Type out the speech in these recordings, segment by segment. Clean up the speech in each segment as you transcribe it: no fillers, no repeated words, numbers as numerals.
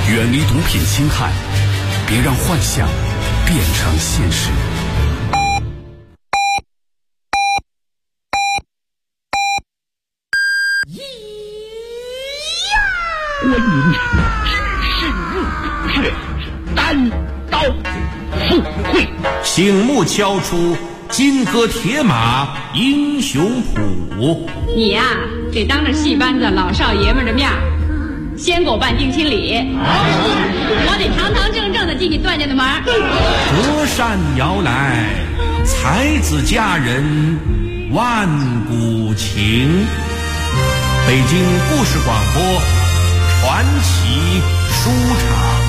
远离毒品侵害，别让幻想变成现实。 观音只是入却单刀赴会， 醒目敲出金戈铁马英雄谱。 你呀，得当着戏班子老少爷们的面先给我办定亲礼，我得堂堂正正的进你段家的门。 隔山遥来，才子佳人万古情。北京故事广播传奇书场。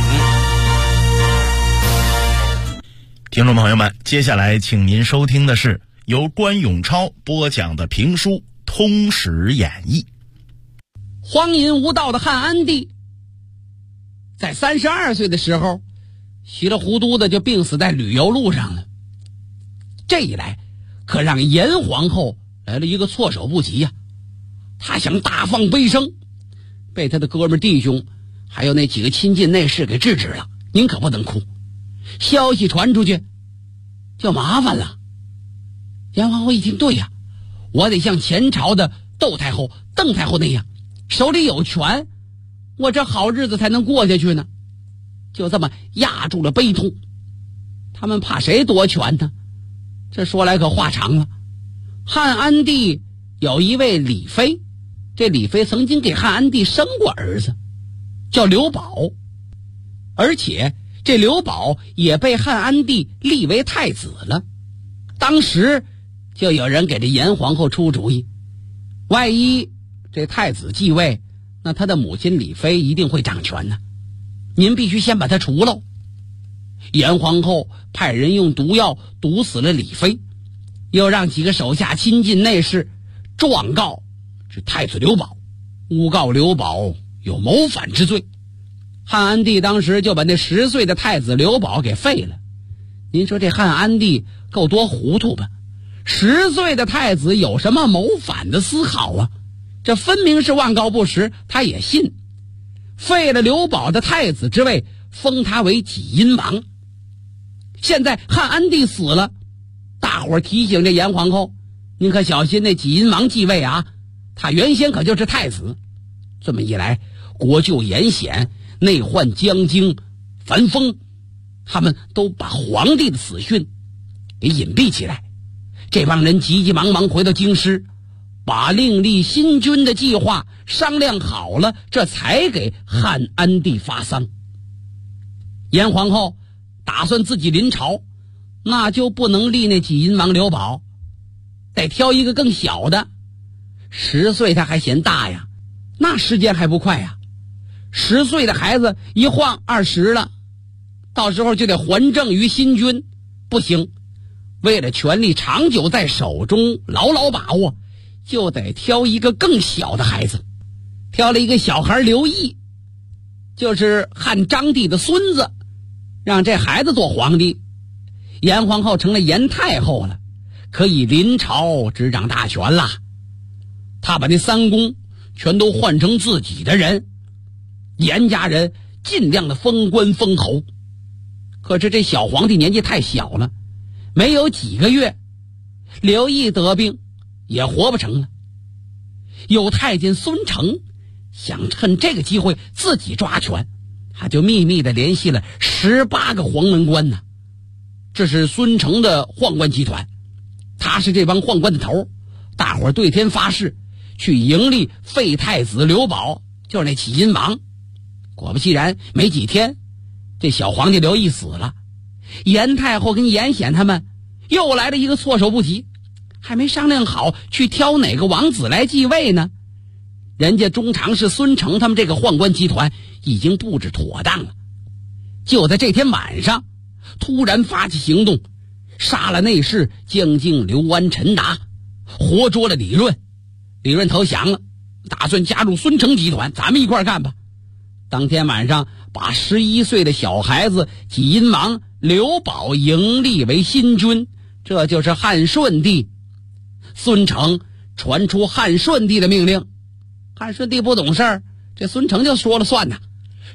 听众朋友们，接下来请您收听的是由关永超播讲的评书《通史演义》。 荒淫无道的汉安帝在32岁的时候稀里糊涂的就病死在旅游路上了。这一来可让严皇后来了一个措手不及呀。她想大放悲声，被他的哥们弟兄还有那几个亲近内侍给制止了。您可不能哭，消息传出去就麻烦了。严皇后一听，对呀，我得像前朝的窦太后、邓太后那样，手里有权，我这好日子才能过下去呢。就这么压住了悲痛。他们怕谁夺权呢？这说来可话长了。汉安帝有一位李妃，这李妃曾经给汉安帝生过儿子，叫刘保，而且这刘保也被汉安帝立为太子了。当时就有人给这严皇后出主意，万一这太子继位，那他的母亲李妃一定会掌权呢，您必须先把他除喽。严皇后派人用毒药毒死了李妃，又让几个手下亲近内侍状告这太子刘保，诬告刘保有谋反之罪。汉安帝当时就把那10岁的太子刘保给废了。您说这汉安帝够多糊涂吧？10岁的太子有什么谋反的思考啊？这分明是妄告不实，他也信。废了刘保的太子之位，封他为济阴王。现在汉安帝死了，大伙儿提醒这严皇后，您可小心那济阴王继位啊，他原先可就是太子。这么一来，国舅严显、内患江京、樊丰，他们都把皇帝的死讯给隐蔽起来。这帮人急急忙忙回到京师，把另立新君的计划商量好了，这才给汉安帝发丧。严皇后打算自己临朝，那就不能立那济阴王刘保，得挑一个更小的。10岁他还嫌大呀，那时间还不快呀。10岁的孩子一晃20了，到时候就得还政于新君，不行。为了权力长久在手中牢牢把握，就得挑一个更小的孩子。挑了一个小孩刘毅，就是汉章帝的孙子，让这孩子做皇帝。严皇后成了严太后了，可以临朝执掌大权了。他把那3公全都换成自己的人，严家人尽量的封官封侯。可是这小皇帝年纪太小了，没有几个月，刘毅得病，也活不成了。有太监孙承想趁这个机会自己抓权，他就秘密的联系了18个黄门官呢。这是孙承的宦官集团，他是这帮宦官的头，大伙儿对天发誓去迎立废太子刘保，就是那济阴王。果不其然，没几天这小皇帝刘毅死了，严太后跟严显他们又来了一个措手不及，还没商量好去挑哪个王子来继位呢，人家中常侍孙承他们这个宦官集团已经布置妥当了。就在这天晚上，突然发起行动，杀了内侍江敬、刘安、陈达，活捉了李润。李润投降了，打算加入孙承集团，咱们一块干吧。当天晚上把11岁的小孩子济阴王刘保迎立为新君，这就是汉顺帝。孙承传出汉顺帝的命令，汉顺帝不懂事儿，这孙承就说了算呐，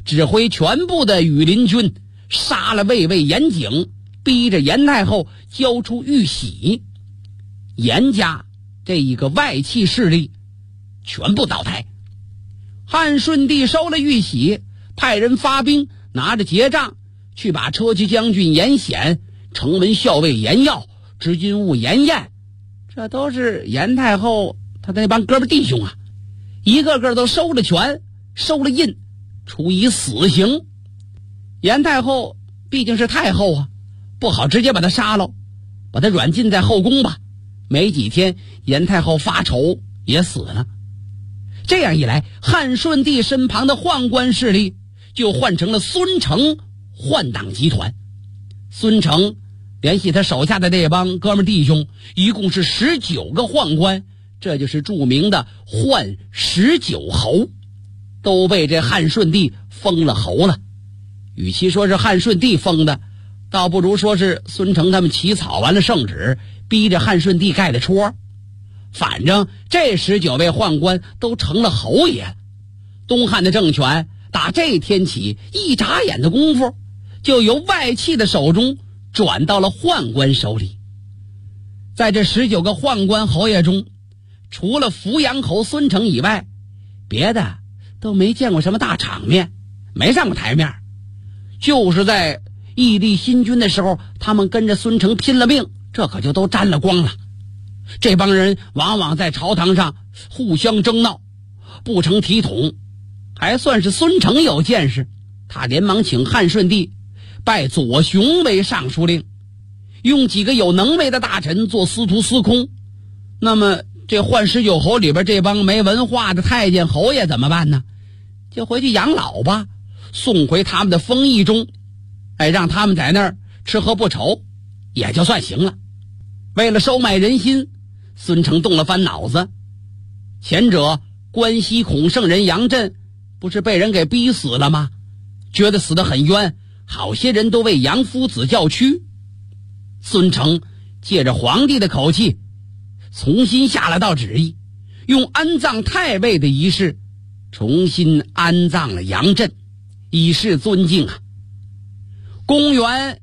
指挥全部的羽林军杀了卫尉严景，逼着严太后交出玉玺。严家这一个外戚势力全部倒台。汉顺帝收了玉玺，派人发兵，拿着结账去把车骑将军严显、城门校尉严耀、执军务严彦，这都是严太后他的那帮哥们弟兄啊，一个个都收了权，收了印，处以死刑。严太后毕竟是太后啊，不好直接把他杀了，把他软禁在后宫吧。没几天，严太后发愁也死了。这样一来，汉顺帝身旁的宦官势力就换成了孙承宦党集团。孙承联系他手下的这帮哥们弟兄，一共是19个宦官，这就是著名的宦19侯，都被这汉顺帝封了侯了。与其说是汉顺帝封的，倒不如说是孙承他们起草完了圣旨，逼着汉顺帝盖的戳。反正这19位宦官都成了侯爷了。东汉的政权打这天起，一眨眼的功夫就由外戚的手中转到了宦官手里。在这19个宦官侯爷中，除了扶阳侯孙承以外，别的都没见过什么大场面，没上过台面。就是在义立新军的时候，他们跟着孙承拼了命，这可就都沾了光了。这帮人往往在朝堂上互相争闹，不成体统。还算是孙承有见识，他连忙请汉顺帝拜左雄为尚书令，用几个有能为的大臣做司徒司空。那么这宦19侯里边这帮没文化的太监侯爷怎么办呢？就回去养老吧，送回他们的封邑中，让他们在那儿吃喝不愁，也就算行了。为了收买人心，孙承动了番脑子。前者关西孔圣人杨震不是被人给逼死了吗？觉得死得很冤，好些人都为杨夫子叫屈。孙承借着皇帝的口气，重新下了道旨意，用安葬太尉的仪式重新安葬了杨震，以示尊敬啊。公元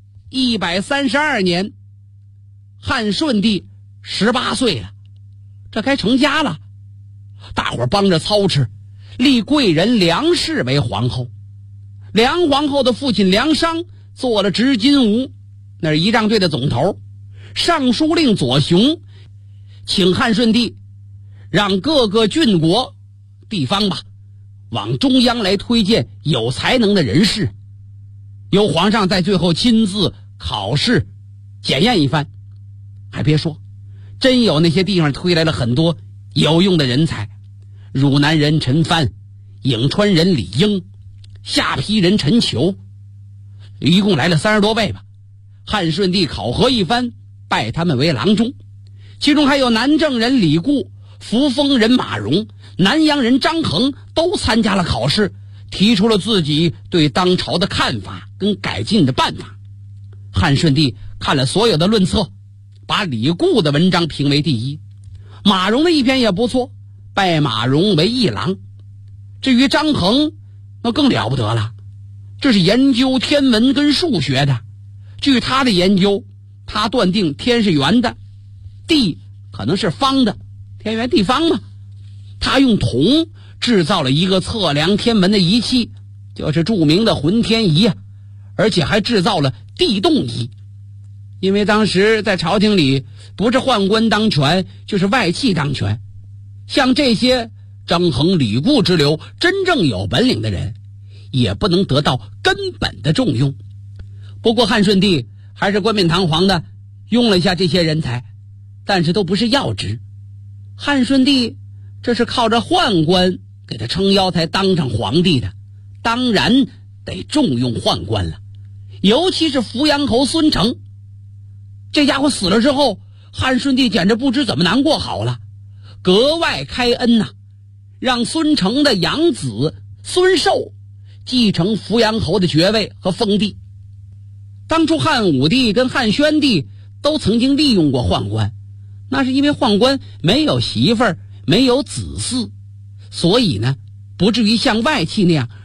132年，汉顺帝18岁了，这该成家了。大伙儿帮着操持，立贵人梁氏为皇后。梁皇后的父亲梁商做了执金吾，那是仪仗队的总头。尚书令左雄请汉顺帝让各个郡国地方吧往中央来推荐有才能的人士，由皇上在最后亲自考试检验一番。还别说，真有那些地方推来了很多有用的人才。汝南人陈蕃，颍川人李英，下邳人陈求，一共来了30多位吧。汉顺帝考核一番，拜他们为郎中。其中还有南郑人李固、扶风人马融、南阳人张衡都参加了考试，提出了自己对当朝的看法跟改进的办法。汉顺帝看了所有的论册，把李固的文章评为第一，马融的一篇也不错，拜马融为议郎。至于张衡，那更了不得了，这是研究天文跟数学的。据他的研究，他断定天是圆的，地可能是方的，天圆地方嘛。他用铜制造了一个测量天文的仪器，就是著名的浑天仪啊，而且还制造了地动仪。因为当时在朝廷里，不是宦官当权，就是外戚当权。像这些张衡、李固之流，真正有本领的人，也不能得到根本的重用。不过汉顺帝还是冠冕堂皇的用了一下这些人才，但是都不是要职。汉顺帝这是靠着宦官给他撑腰才当上皇帝的，当然得重用宦官了。尤其是扶阳侯孙承，这家伙死了之后，汉顺帝简直不知怎么难过好了，格外开恩呐，让孙承的养子孙寿继承扶阳侯的爵位和封地。当初汉武帝跟汉宣帝都曾经利用过宦官，那是因为宦官没有媳妇儿，没有子嗣，所以呢，不至于像外戚那样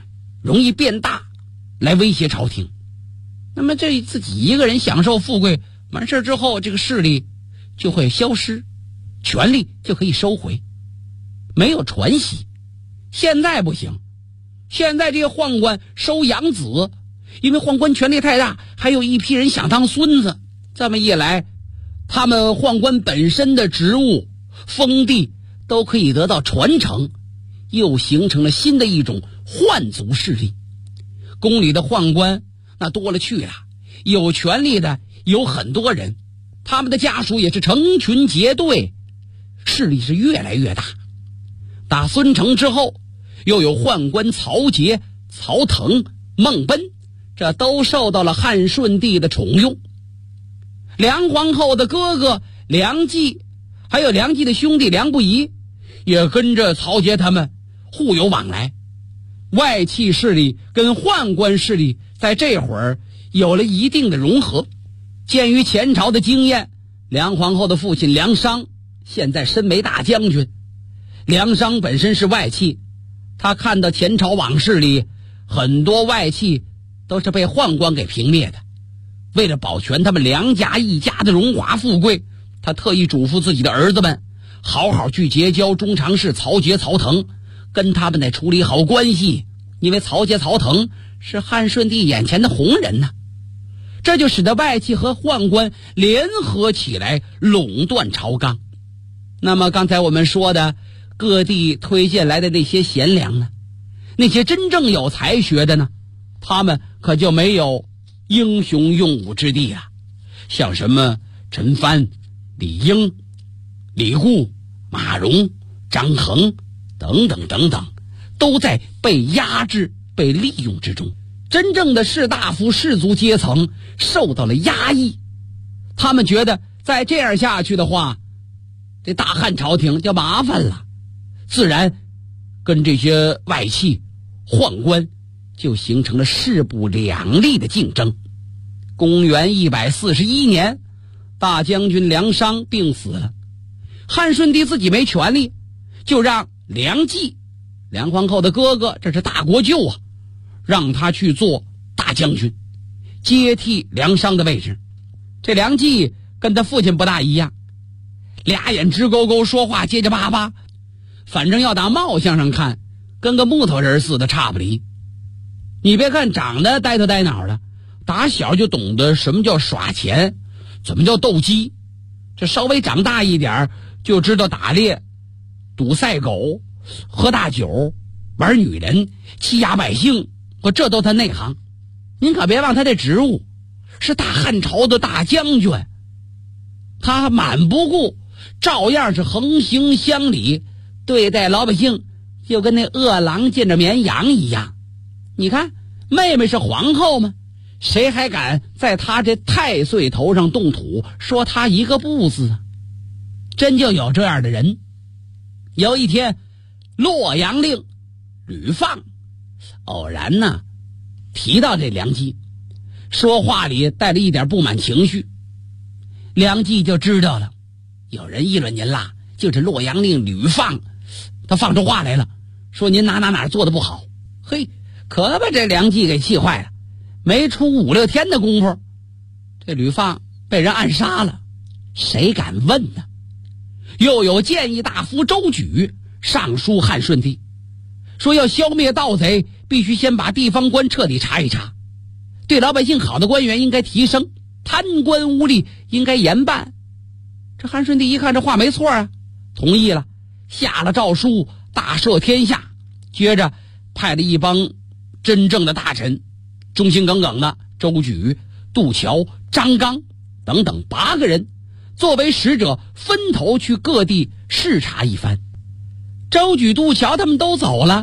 容易变大，来威胁朝廷。那么这自己一个人享受富贵，完事之后，这个势力就会消失，权力就可以收回，没有传习。现在不行，现在这些宦官收养子，因为宦官权力太大，还有一批人想当孙子，这么一来，他们宦官本身的职务、封地都可以得到传承，又形成了新的一种宦族势力。宫里的宦官那多了去了，有权力的有很多人，他们的家属也是成群结队，势力是越来越大。打孙承之后，又有宦官曹节、曹腾、孟奔，这都受到了汉顺帝的宠用。梁皇后的哥哥梁冀，还有梁冀的兄弟梁不疑，也跟着曹节他们互有往来。外戚势力跟宦官势力在这会儿有了一定的融合。鉴于前朝的经验，梁皇后的父亲梁商现在身为大将军。梁商本身是外戚，他看到前朝往事里很多外戚都是被宦官给平灭的，为了保全他们梁家一家的荣华富贵，他特意嘱咐自己的儿子们好好去结交中常侍曹节、曹腾，跟他们得处理好关系，因为曹节、曹腾是汉顺帝眼前的红人呢。这就使得外戚和宦官联合起来垄断朝纲。那么刚才我们说的各地推荐来的那些贤良呢，那些真正有才学的呢，他们可就没有英雄用武之地了。像什么陈蕃、李应、李固、马融、张衡等等等等，都在被压制、被利用之中。真正的士大夫、士族阶层受到了压抑，他们觉得再这样下去的话，这大汉朝廷就麻烦了，自然跟这些外戚、宦官就形成了势不两立的竞争。公元141年，大将军梁商病死了，汉顺帝自己没权力，就让梁冀，梁皇后的哥哥，这是大国舅啊，让他去做大将军，接替梁商的位置。这梁冀跟他父亲不大一样，俩眼直勾勾，说话结结巴巴，反正要打貌相上看，跟个木头人似的差不离。你别看长得呆头呆脑的，打小就懂得什么叫耍钱，怎么叫斗鸡，这稍微长大一点就知道打猎、赌赛狗、喝大酒、玩女人、欺压百姓，这都他内行。您可别忘他这职务是大汉朝的大将军，他满不顾，照样是横行乡里，对待老百姓就跟那饿狼见着绵羊一样。你看妹妹是皇后吗？谁还敢在他这太岁头上动土，说他一个不字啊？真就有这样的人。有一天，洛阳令吕放偶然呢提到这梁冀，说话里带了一点不满情绪。梁冀就知道了，有人议论您啦，就是洛阳令吕放，他放出话来了，说您哪做的不好。嘿，可把这梁冀给气坏了，没出5、6天的功夫，这吕放被人暗杀了。谁敢问呢？又有谏议大夫周举上书汉顺帝，说要消灭盗贼，必须先把地方官彻底查一查，对老百姓好的官员应该提升，贪官污吏应该严办。这汉顺帝一看这话没错啊，同意了，下了诏书，大赦天下。接着派了一帮真正的大臣，忠心耿耿的周举、杜桥、张纲等等8个人作为使者，分头去各地视察一番。周举、杜桥他们都走了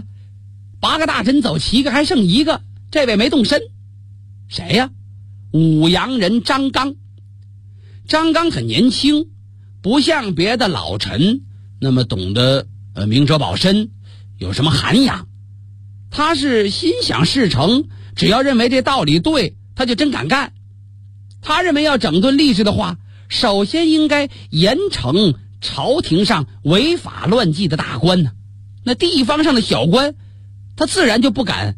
，8个大臣走7个，还剩1个，这位没动身。谁呀？武阳人张纲。张纲很年轻，不像别的老臣那么懂得明哲保身，有什么涵养。他是心想事成，只要认为这道理对，他就真敢干。他认为要整顿吏治的话，首先应该严惩朝廷上违法乱纪的大官呢。那地方上的小官，他自然就不敢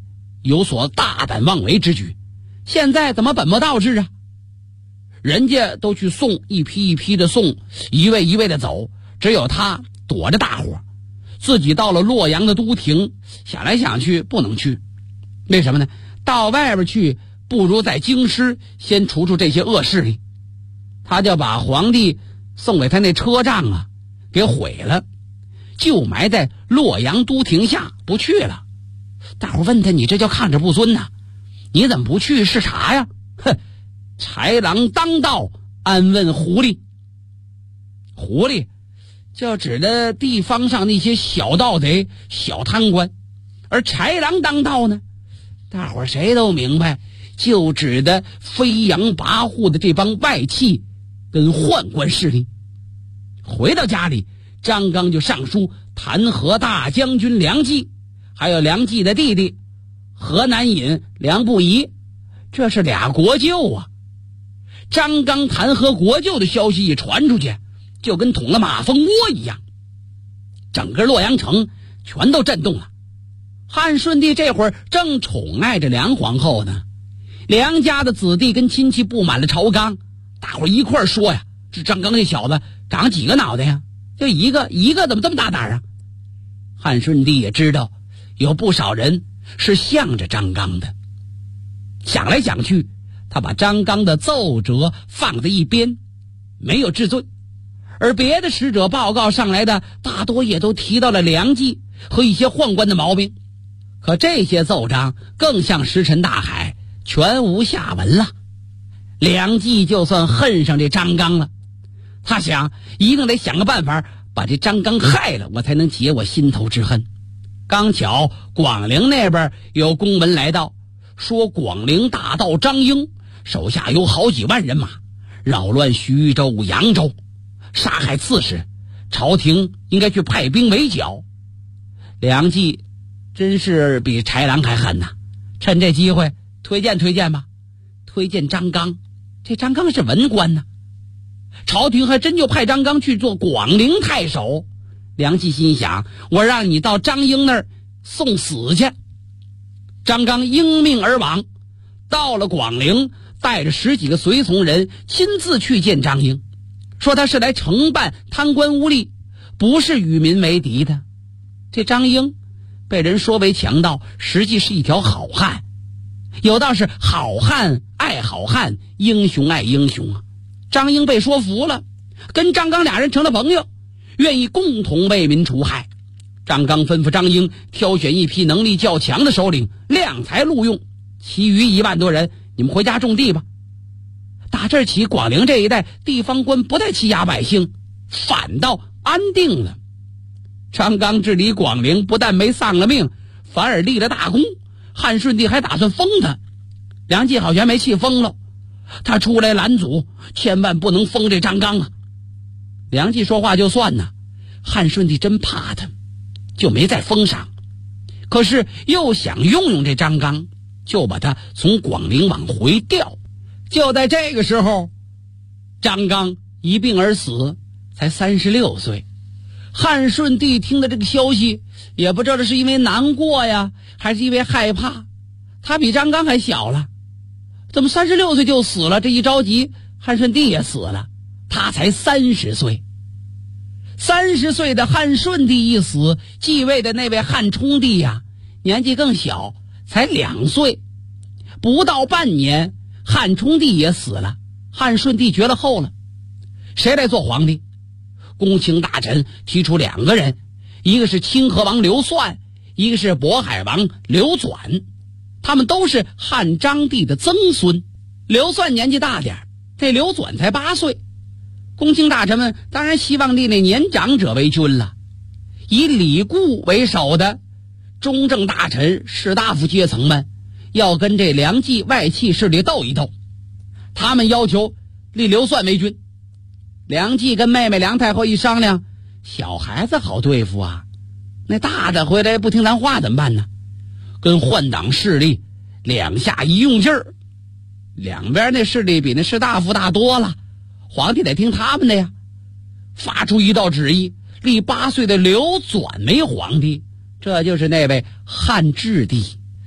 有所大胆妄为之举，现在怎么本末倒置啊？人家都去送，一批一批的送，一位一位的走，只有他躲着大伙，自己到了洛阳的都亭，想来想去不能去。为什么呢？到外边去不如在京师先除这些恶势力。他就把皇帝送给他那车仗啊给毁了，就埋在洛阳都亭下不去了。大伙问他，你这叫抗旨不遵呐，你怎么不去视察呀？哼，豺狼当道，安问狐狸。狐狸就指的地方上那些小盗贼、小贪官，而豺狼当道呢，大伙谁都明白，就指的飞扬跋扈的这帮外戚跟宦官势力。回到家里，张刚就上书弹劾大将军梁冀，还有梁冀的弟弟河南尹梁不疑，这是俩国舅啊。张刚弹劾国舅的消息一传出去，就跟捅了马蜂窝一样，整个洛阳城全都震动了。汉顺帝这会儿正宠爱着梁皇后呢，梁家的子弟跟亲戚布满了朝纲，大伙一块说呀，这张刚这小子长几个脑袋呀？就一个怎么这么大胆啊？汉顺帝也知道有不少人是向着张刚的，想来想去，他把张刚的奏折放在一边，没有治罪。而别的使者报告上来的大多也都提到了梁冀和一些宦官的毛病，可这些奏章更像石沉大海，全无下文了。梁冀就算恨上这张刚了，他想一定得想个办法把这张刚害了，我才能解我心头之恨。刚巧广陵那边有公文来到，说广陵大盗张英手下有好几万人马，扰乱徐州、扬州，杀害刺史，朝廷应该去派兵围剿。梁冀真是比豺狼还狠呐，趁这机会推荐吧，推荐张刚。这张刚是文官呢，朝廷还真就派张刚去做广陵太守。梁冀心想，我让你到张英那儿送死去。张刚应命而往，到了广陵，带着10几个随从人亲自去见张英，说他是来惩办贪官污吏，不是与民为敌的。这张英被人说为强盗，实际是一条好汉。有道是好汉爱好汉，英雄爱英雄啊。张英被说服了，跟张刚俩人成了朋友，愿意共同为民除害。张刚吩咐张英挑选一批能力较强的首领，量才录用，其余1万多人你们回家种地吧。打这儿起，广陵这一带地方官不再欺压百姓，反倒安定了。张刚治理广陵不但没丧了命，反而立了大功。汉顺帝还打算封他，梁冀好像没气疯了，他出来拦阻，千万不能封这张刚啊。梁冀说话就算呢，汉顺帝真怕他，就没再封上。可是又想用这张刚，就把他从广陵往回调。就在这个时候，张刚一病而死，才36岁。汉顺帝听的这个消息，也不知道是因为难过呀，还是因为害怕。他比张刚还小了，怎么36岁就死了？这一着急，汉顺帝也死了，他才30岁。30岁的汉顺帝一死，继位的那位汉冲帝呀，年纪更小，才2岁。不到半年，汉冲帝也死了，汉顺帝绝了后了。谁来做皇帝？公卿大臣提出2个人，一个是清河王刘算，一个是渤海王刘转，他们都是汉章帝的曾孙。刘算年纪大点，这刘转才8岁。公卿大臣们当然希望立那年长者为君了。以李固为首的中正大臣、士大夫阶层们要跟这梁冀外戚势力斗一斗，他们要求立刘算为君。梁冀跟妹妹梁太后一商量，小孩子好对付啊，那大的回来不听咱话怎么办呢？跟换党势力2下一用劲儿，两边那势力比那士大夫大多了，皇帝得听他们的呀。发出一道旨意，立8岁的刘转为皇帝，这就是那位汉质帝。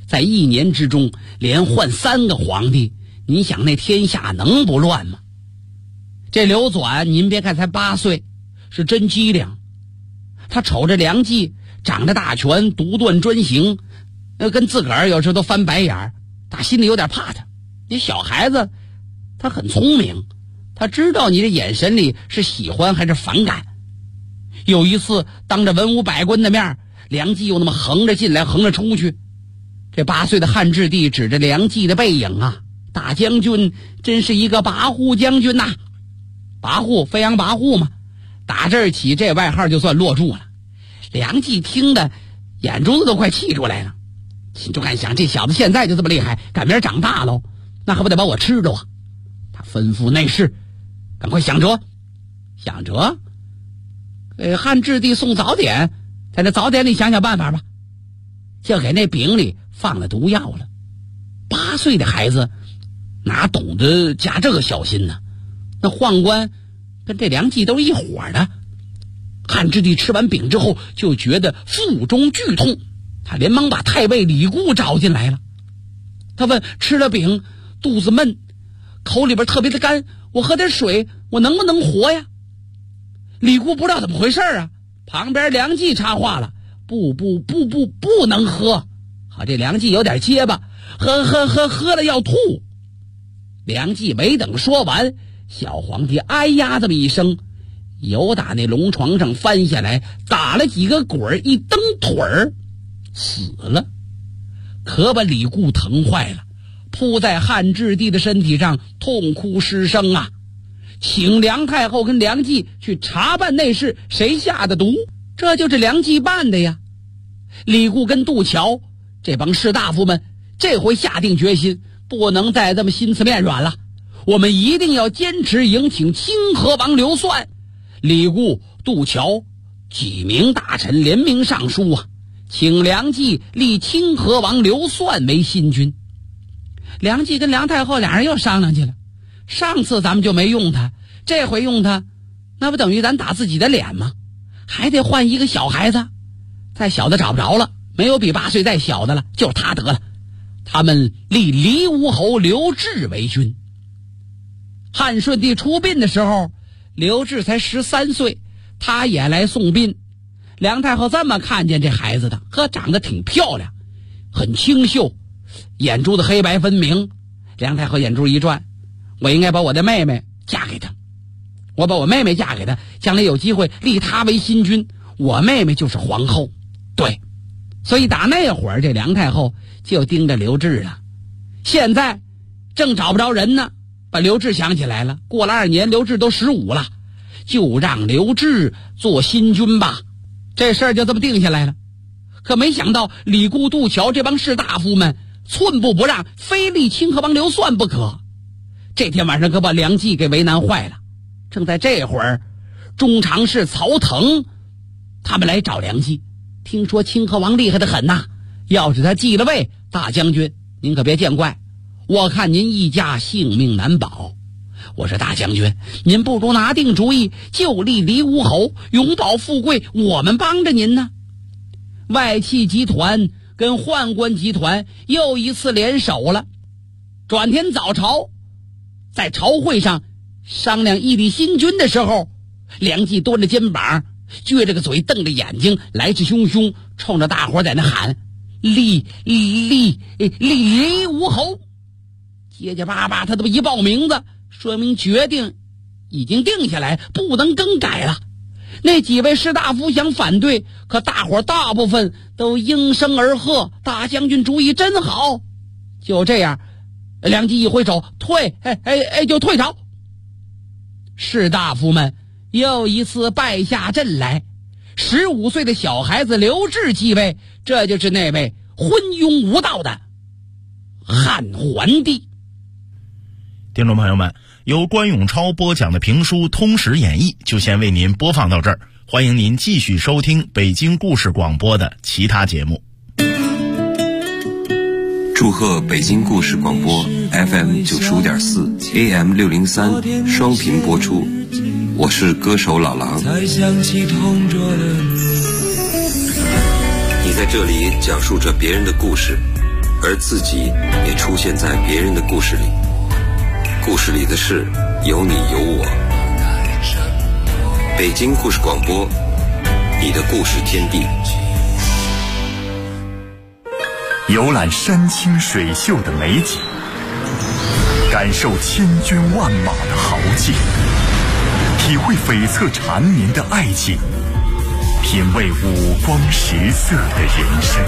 在1年之中连换3个皇帝，你想那天下能不乱吗？这刘纂您别看才8岁，是真机灵。他瞅着梁冀长着大权，独断专行，跟自个儿有时都翻白眼儿，他心里有点怕他。你小孩子他很聪明，他知道你的眼神里是喜欢还是反感。有一次当着文武百官的面，梁冀又那么横着进来横着出去，这8岁的汉质帝指着梁冀的背影啊，大将军真是一个跋扈将军呐。跋扈，飞扬跋扈嘛，打这儿起这外号就算落住了。梁冀听的眼珠子都快气出来了，心中暗想，这小子现在就这么厉害，赶明儿长大喽，那还不得把我吃着啊。他吩咐内侍赶快想辙给汉质帝送早点，在这早点里想想办法吧。就给那饼里放了毒药了。8岁的孩子哪懂得加这个小心呢？那宦官跟这梁冀都是一伙的。汉质帝吃完饼之后就觉得腹中剧痛，他连忙把太尉李固找进来了。他问，吃了饼肚子闷，口里边特别的干，我喝点水我能不能活呀？李固不知道怎么回事啊，旁边梁冀插话了，不能喝。好，这梁冀有点结巴，喝了要吐。梁冀没等说完，小皇帝哎呀这么一声，由打那龙床上翻下来，打了几个滚，一蹬腿儿死了。可把李固疼坏了，扑在汉质帝的身体上痛哭失声啊，请梁太后跟梁冀去查办内事，谁下的毒？这就是梁冀办的呀。李固跟杜桥这帮士大夫们这回下定决心，不能再这么心慈面软了，我们一定要坚持迎请清河王刘算。李固、杜桥几名大臣联名上书啊，请梁冀立清河王刘算为新君。梁冀跟梁太后俩人又商量去了，上次咱们就没用他，这回用他，那不等于咱打自己的脸吗？还得换一个小孩子，再小的找不着了，没有比8岁再小的了，就是他得了。他们立黎吴侯刘志为君。汉顺帝出殡的时候，刘志才13岁，他也来送殡。梁太后这么看见这孩子的，长得挺漂亮，很清秀，眼珠子黑白分明。梁太后眼珠一转，我应该把我的妹妹嫁给他，我把我妹妹嫁给他，将来有机会立他为新君，我妹妹就是皇后。对，所以打那会儿这梁太后就盯着刘志了。现在正找不着人呢，把刘志想起来了，过了2年刘志都15了，就让刘志做新君吧。这事儿就这么定下来了。可没想到李固、杜桥这帮士大夫们寸步不让，非立清河王刘算不可。这天晚上可把梁冀给为难坏了。正在这会儿，中常侍曹腾他们来找梁冀，听说清河王厉害得很呐，要是他继了位，大将军您可别见怪，我看您一家性命难保。我说大将军，您不如拿定主意，就立黎吴侯，永保富贵，我们帮着您呢。外戚集团跟宦官集团又一次联手了。转天早朝，在朝会上商量一立新君的时候，梁冀端着肩膀，撅着个嘴，瞪着眼睛，来势汹汹，冲着大伙在那喊，立黎吴侯。结结巴巴他这么一报名字，说明决定已经定下来，不能更改了。那几位士大夫想反对，可大伙大部分都应声而喝，大将军主意真好。就这样，梁冀一挥手，退，就退朝。士大夫们又一次败下阵来。15岁的小孩子刘志继位，这就是那位昏庸无道的汉桓帝。 听众朋友们，由关永超播讲的评书《通史演义》就先为您播放到这儿，欢迎您继续收听北京故事广播的其他节目。 祝贺北京故事广播 FM 95.4 AM 603双频播出，我是歌手老狼。 才想起同桌的你在这里讲述着别人的故事， 而自己也出现在别人的故事里。故事里的事有你有我。北京故事广播，你的故事天地。 游览山清水秀的美景，感受千军万马的豪劲，体会悱恻缠绵的爱情，品味五光十色的人生。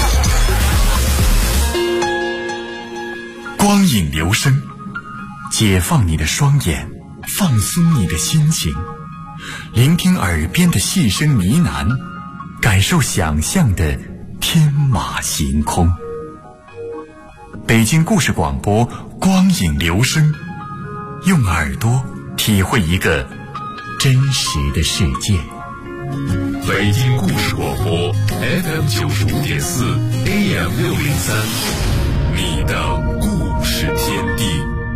光影留声，解放你的双眼，放松你的心情，聆听耳边的细声呢喃，感受想象的天马行空。北京故事广播，光影留声，用耳朵体会一个真实的世界。 北京故事广播 FM95.4 AM603，你的故事天地。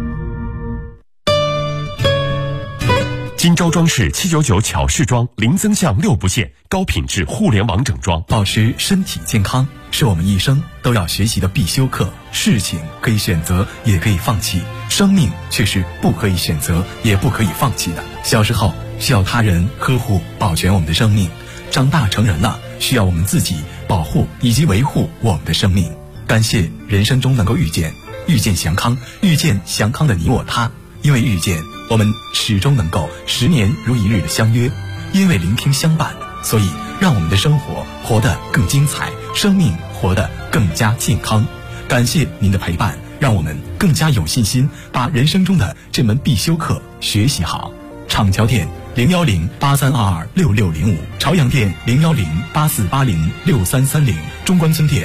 金州装饰799巧饰装，零增项6不限，高品质互联网整装。 保持身体健康是我们一生都要学习的必修课。事情可以选择，也可以放弃，生命却是不可以选择，也不可以放弃的。小时候需要他人呵护保全我们的生命，长大成人了需要我们自己保护以及维护我们的生命。感谢人生中能够遇见祥康，遇见祥康的你我他。因为遇见，我们始终能够10年如一日的相约；因为聆听相伴，所以让我们的生活活得更精彩，生命活得更加健康。感谢您的陪伴，让我们更加有信心把人生中的这门必修课学习好。厂桥店010-8322-6605，朝阳店010-8480-6330，中关村店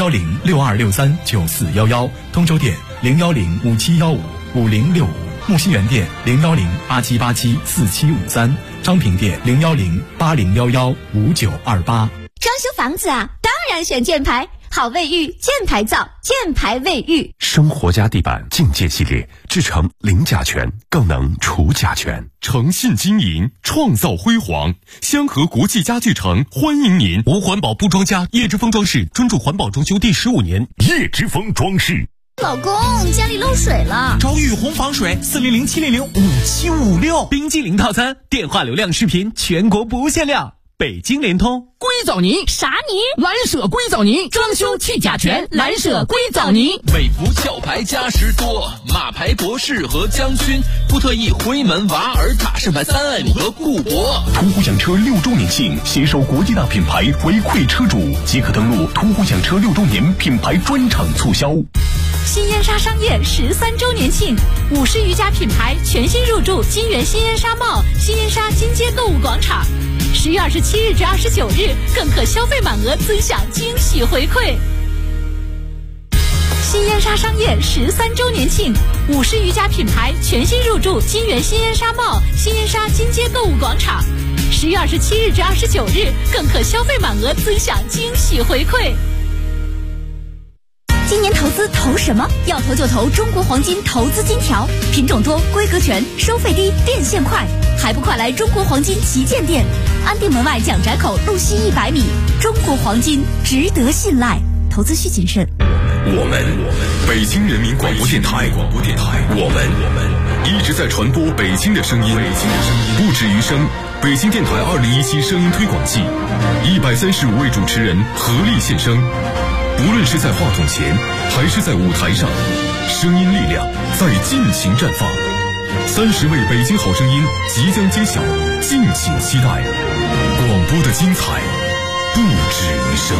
010-6263-9411，通州店010-5715-5065，木樨园店010-8787-4753，昌平店010-8011-5928。 装修房子啊，当然选箭牌，好卫浴，箭牌造，箭牌卫浴。 生活家地板境界系列，制成零甲醛，更能除甲醛。诚信经营，创造辉煌。香河国际家具城欢迎您。无环保不装家，叶之峰装饰专注环保装修第15年。叶之峰装饰。 老公，家里漏水了， 找雨虹防水400-700-5756，冰激凌套餐，电话流量视频全国不限量。北京联通硅藻泥， 啥泥？ 蓝舍硅藻泥，装修去甲醛，蓝舍硅藻泥。 美孚壳牌嘉实多，马牌博士和将军，福特 E 辉门瓦尔塔盛牌3M和固铂。 途虎享车6周年庆，携手国际大品牌回馈车主，即可登录途虎享车6周年品牌专场促销。 新烟沙商业13周年庆，50余家品牌全新入驻金源新烟沙贸、新烟沙金街购物广场。10月27日至29日，更可消费满额尊享惊喜回馈。新烟沙商业13周年庆，50余家品牌全新入驻金源新烟沙贸、新烟沙金街购物广场。10月27日至29日，更可消费满额尊享惊喜回馈。今年投资投什么？要投就投中国黄金投资金条，品种多，规格全，收费低，变现快，还不快来中国黄金旗舰店，安定门外蒋宅口路西100米。中国黄金值得信赖，投资需谨慎。 我们北京人民广播电台，我们一直在传播北京的声音，不止于声。北京电台2017声音推广季，135位主持人合力献声。无论是在话筒前，还是在舞台上，声音力量在尽情绽放。30位北京好声音即将揭晓，敬请期待。广播的精彩不止于声。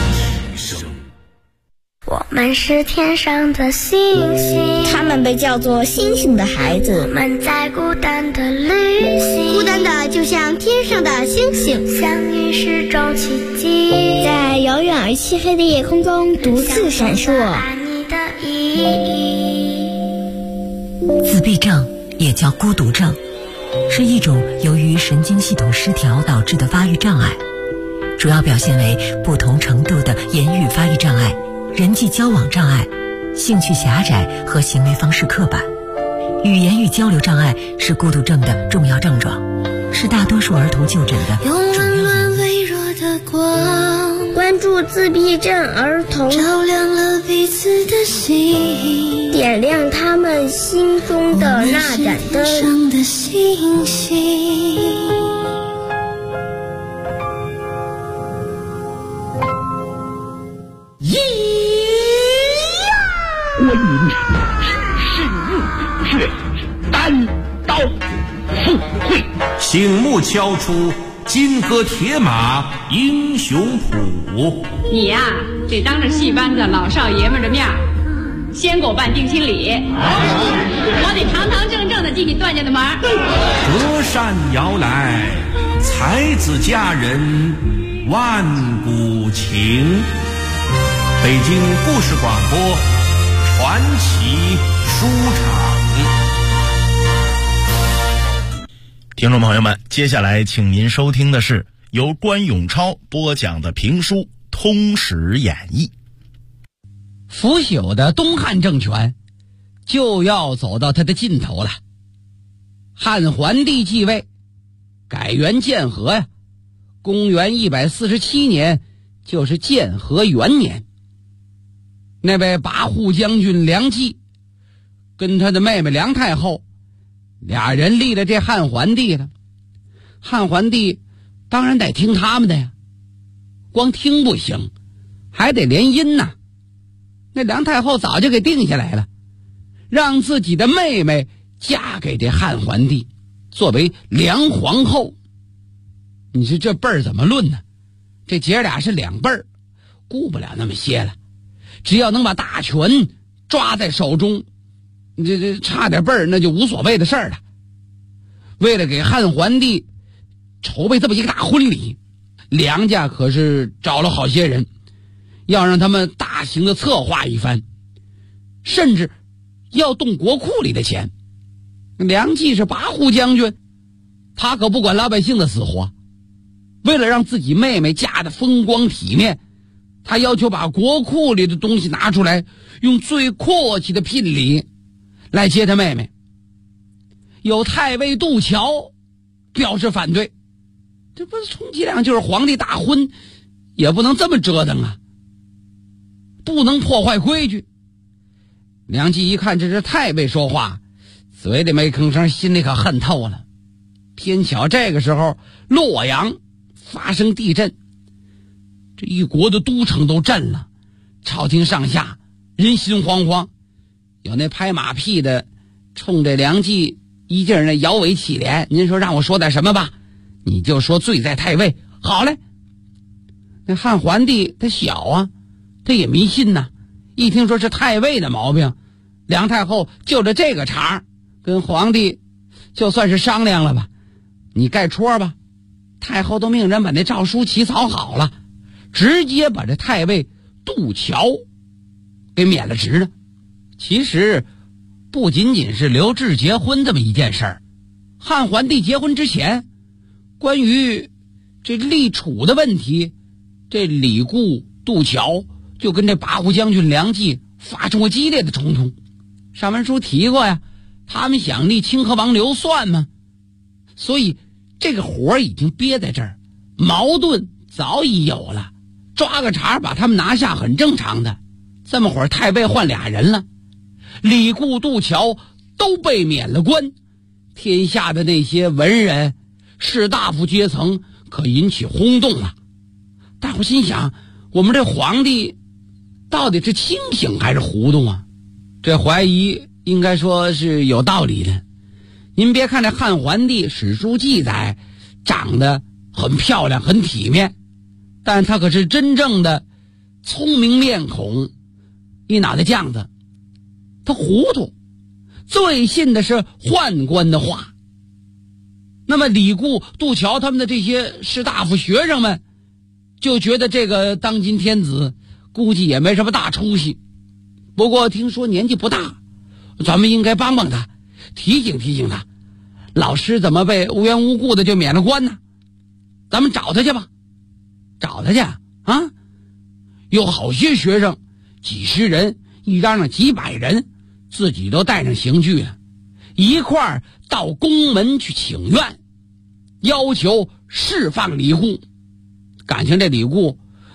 我们是天上的星星， 他们被叫做星星的孩子。 我们在孤单的旅行， 孤单的就像天上的星星， 相遇是种奇迹， 在遥远而漆黑的夜空中独自闪烁。 你的意义。 自闭症也叫孤独症，是一种由于神经系统失调导致的发育障碍，主要表现为不同程度的言语发育障碍、人际交往障碍、兴趣狭窄和行为方式刻板。语言与交流障碍是孤独症的重要症状，是大多数儿童就诊的主要原因。 用温暖微弱的光，关助自闭症儿童， 照亮了彼此的心， 点亮他们心中的那盏灯。 上的星星， 观音是日月单刀赴会， 醒目敲出金戈铁马英雄谱。 你呀，得当着戏班子老少爷们的面先给我办定亲礼，我得堂堂正正的进你段家的门。 隔山摇来，才子佳人万古情。北京故事广播传奇书场。 听众朋友们，接下来请您收听的是由关永超播讲的评书《通史演义》。 腐朽的东汉政权就要走到它的尽头了。汉桓帝继位，改元建和呀。公元147年就是建和元年。那位跋扈将军梁冀跟他的妹妹梁太后俩人立了这汉桓帝了。汉桓帝当然得听他们的呀，光听不行，还得联姻呐。那梁太后早就给定下来了，让自己的妹妹嫁给这汉桓帝，作为梁皇后。你说这辈儿怎么论呢？这姐俩是两辈儿，顾不了那么些了，只要能把大权抓在手中，这差点辈儿那就无所谓的事儿了。为了给汉桓帝筹备这么一个大婚礼，梁家可是找了好些人，要让他们大型的策划一番，甚至要动国库里的钱。梁冀是跋扈将军，他可不管老百姓的死活，为了让自己妹妹嫁得风光体面，他要求把国库里的东西拿出来，用最阔气的聘礼来接他妹妹。有太尉杜桥表示反对，这不是充其量就是皇帝大婚，也不能这么折腾啊，不能破坏规矩。梁冀一看这是太尉说话，嘴里没吭声，心里可恨透了。偏巧这个时候洛阳发生地震，这一国的都城都震了，朝廷上下人心惶惶。有那拍马屁的冲着梁冀一劲儿那摇尾乞怜，您说让我说点什么吧，你就说罪在太尉。好嘞。那汉桓帝他小啊，他也迷信呐，一听说是太尉的毛病，梁太后就着这个茬跟皇帝就算是商量了吧，你盖戳吧。太后都命人把那诏书起草好了，直接把这太尉杜桥给免了职了。其实不仅仅是刘志结婚这么一件事儿，汉桓帝结婚之前，关于这立储的问题，这李固、杜桥就跟这跋扈将军梁冀发生过激烈的冲突。上文书提过呀，他们想立清河王刘算嘛，所以这个活已经憋在这儿，矛盾早已有了，抓个茬把他们拿下很正常的。这么会儿太尉换俩人了，李固、杜桥都被免了官，天下的那些文人士大夫阶层可引起轰动了。大伙心想，我们这皇帝到底是清醒还是糊涂啊？这怀疑应该说是有道理的。您别看这汉桓帝史书记载长得很漂亮很体面，但他可是真正的聪明面孔，一脑袋犟子，他糊涂，最信的是宦官的话。那么李固、杜桥他们的这些士大夫学生们就觉得这个当今天子估计也没什么大出息，不过听说年纪不大，咱们应该帮帮他，提醒提醒他，老师怎么被无缘无故的就免了官呢？咱们找他去吧，找他去啊！有好些学生，几十人，一嚷嚷几百人，自己都带上刑具了，一块儿到宫门去请愿，要求释放李固。感情这李固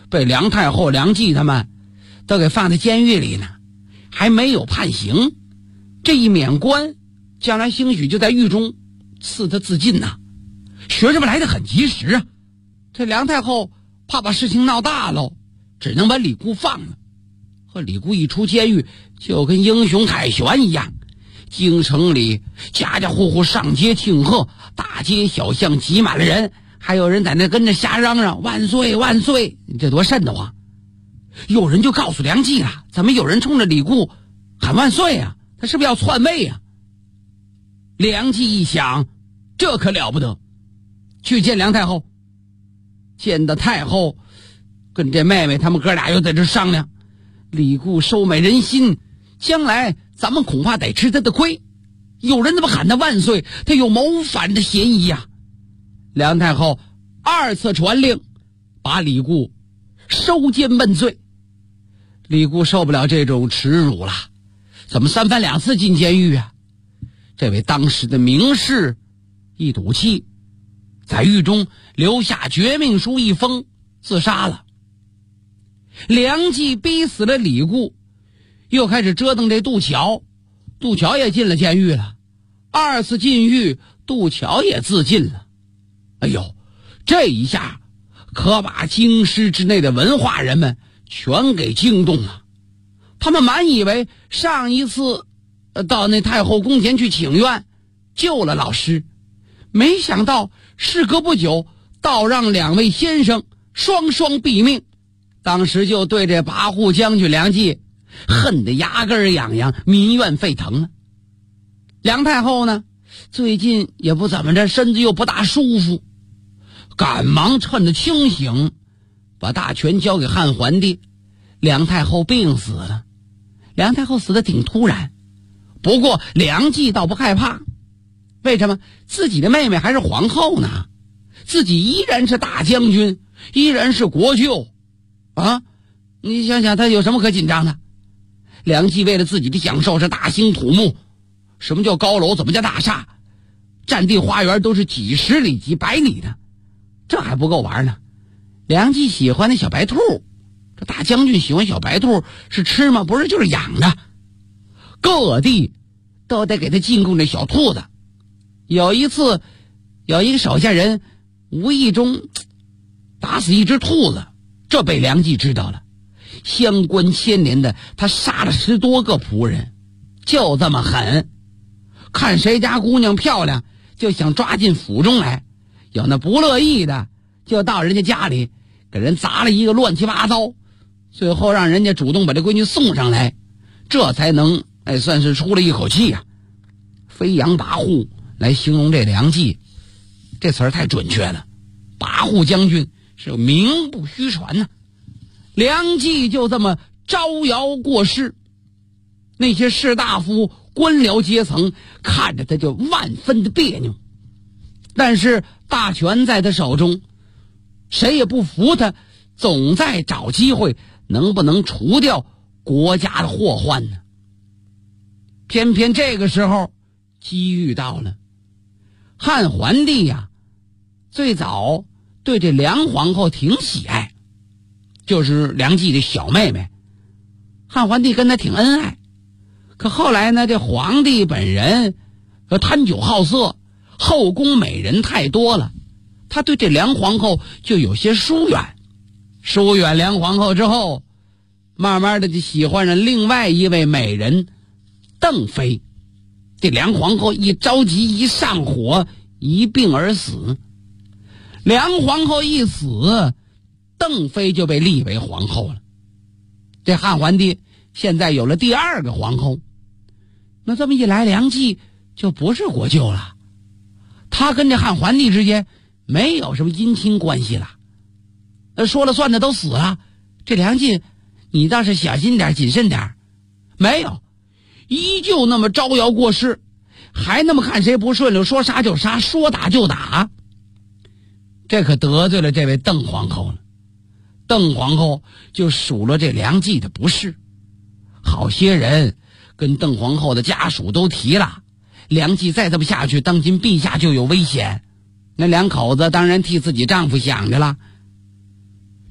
被梁太后、梁冀他们都给放在监狱里呢，还没有判刑。这一免官，将来兴许就在狱中赐他自尽呐。学生们来得很及时啊，这梁太后怕把事情闹大喽，只能把李固放了。和李固一出监狱，就跟英雄凯旋一样，京城里家家户户上街庆贺，大街小巷挤满了人，还有人在那跟着瞎嚷嚷万岁万岁，这多瘆得慌。有人就告诉梁冀了，怎么有人冲着李固喊万岁啊？他是不是要篡位啊？梁冀一想，这可了不得，去见梁太后。见到太后，跟这妹妹他们哥俩又在这商量，李固收买人心，将来咱们恐怕得吃他的亏。有人怎么喊他万岁，他有谋反的嫌疑呀。梁太后二次传令，把李固收监问罪。李固受不了这种耻辱了，怎么三番两次进监狱啊？这位当时的名士一赌气，在狱中留下绝命书一封，自杀了。梁冀逼死了李固，又开始折腾这杜桥，杜桥也进了监狱了。二次进狱，杜桥也自尽了。哎呦，这一下可把京师之内的文化人们全给惊动了。他们满以为上一次到那太后宫前去请愿，救了老师，没想到事隔不久，倒让两位先生双双毙命。当时就对这跋扈将军梁冀恨得牙根痒痒，民怨沸腾了。梁太后呢，最近也不怎么着，身子又不大舒服，赶忙趁着清醒，把大权交给汉桓帝。梁太后病死了。梁太后死得挺突然，不过梁冀倒不害怕。为什么？自己的妹妹还是皇后呢，自己依然是大将军，依然是国舅啊！你想想他有什么可紧张的？梁冀为了自己的享受是大兴土木。什么叫高楼？怎么叫大厦？占地花园都是几十里几百里的，这还不够玩呢。梁冀喜欢那小白兔，这大将军喜欢小白兔是吃吗？不是，就是养的。各地都得给他进贡这小兔子。有一次，有一个手下人无意中打死一只兔子，这被梁冀知道了，相关牵连的，他杀了10多个仆人，就这么狠。看谁家姑娘漂亮，就想抓进府中来，有那不乐意的，就到人家家里给人砸了一个乱七八糟，最后让人家主动把这闺女送上来，这才能算是出了一口气呀。飞扬跋扈来形容这梁冀，这词儿太准确了。跋扈将军是名不虚传呢。梁冀就这么招摇过市，那些士大夫官僚阶层看着他就万分的别扭。但是大权在他手中，谁也不服他，总在找机会能不能除掉国家的祸患呢？偏偏这个时候机遇到了。汉桓帝呀，最早对这梁皇后挺喜爱，就是梁冀的小妹妹，汉桓帝跟他挺恩爱。可后来呢，这皇帝本人贪酒好色，后宫美人太多了，他对这梁皇后就有些疏远。疏远梁皇后之后，慢慢的就喜欢上另外一位美人邓妃。这梁皇后一着急一上火，一病而死。梁皇后一死，邓妃就被立为皇后了。这汉桓帝现在有了第2个皇后，那这么一来，梁冀就不是国舅了，他跟这汉桓帝之间没有什么姻亲关系了。说了算的都死了，这梁冀你倒是小心点谨慎点。没有，依旧那么招摇过市，还那么看谁不顺溜，说杀就杀，说打就打。这可得罪了这位邓皇后了。邓皇后就数了这梁冀的不是，好些人跟邓皇后的家属都提了，梁冀再这么下去，当今陛下就有危险。那两口子当然替自己丈夫想着了。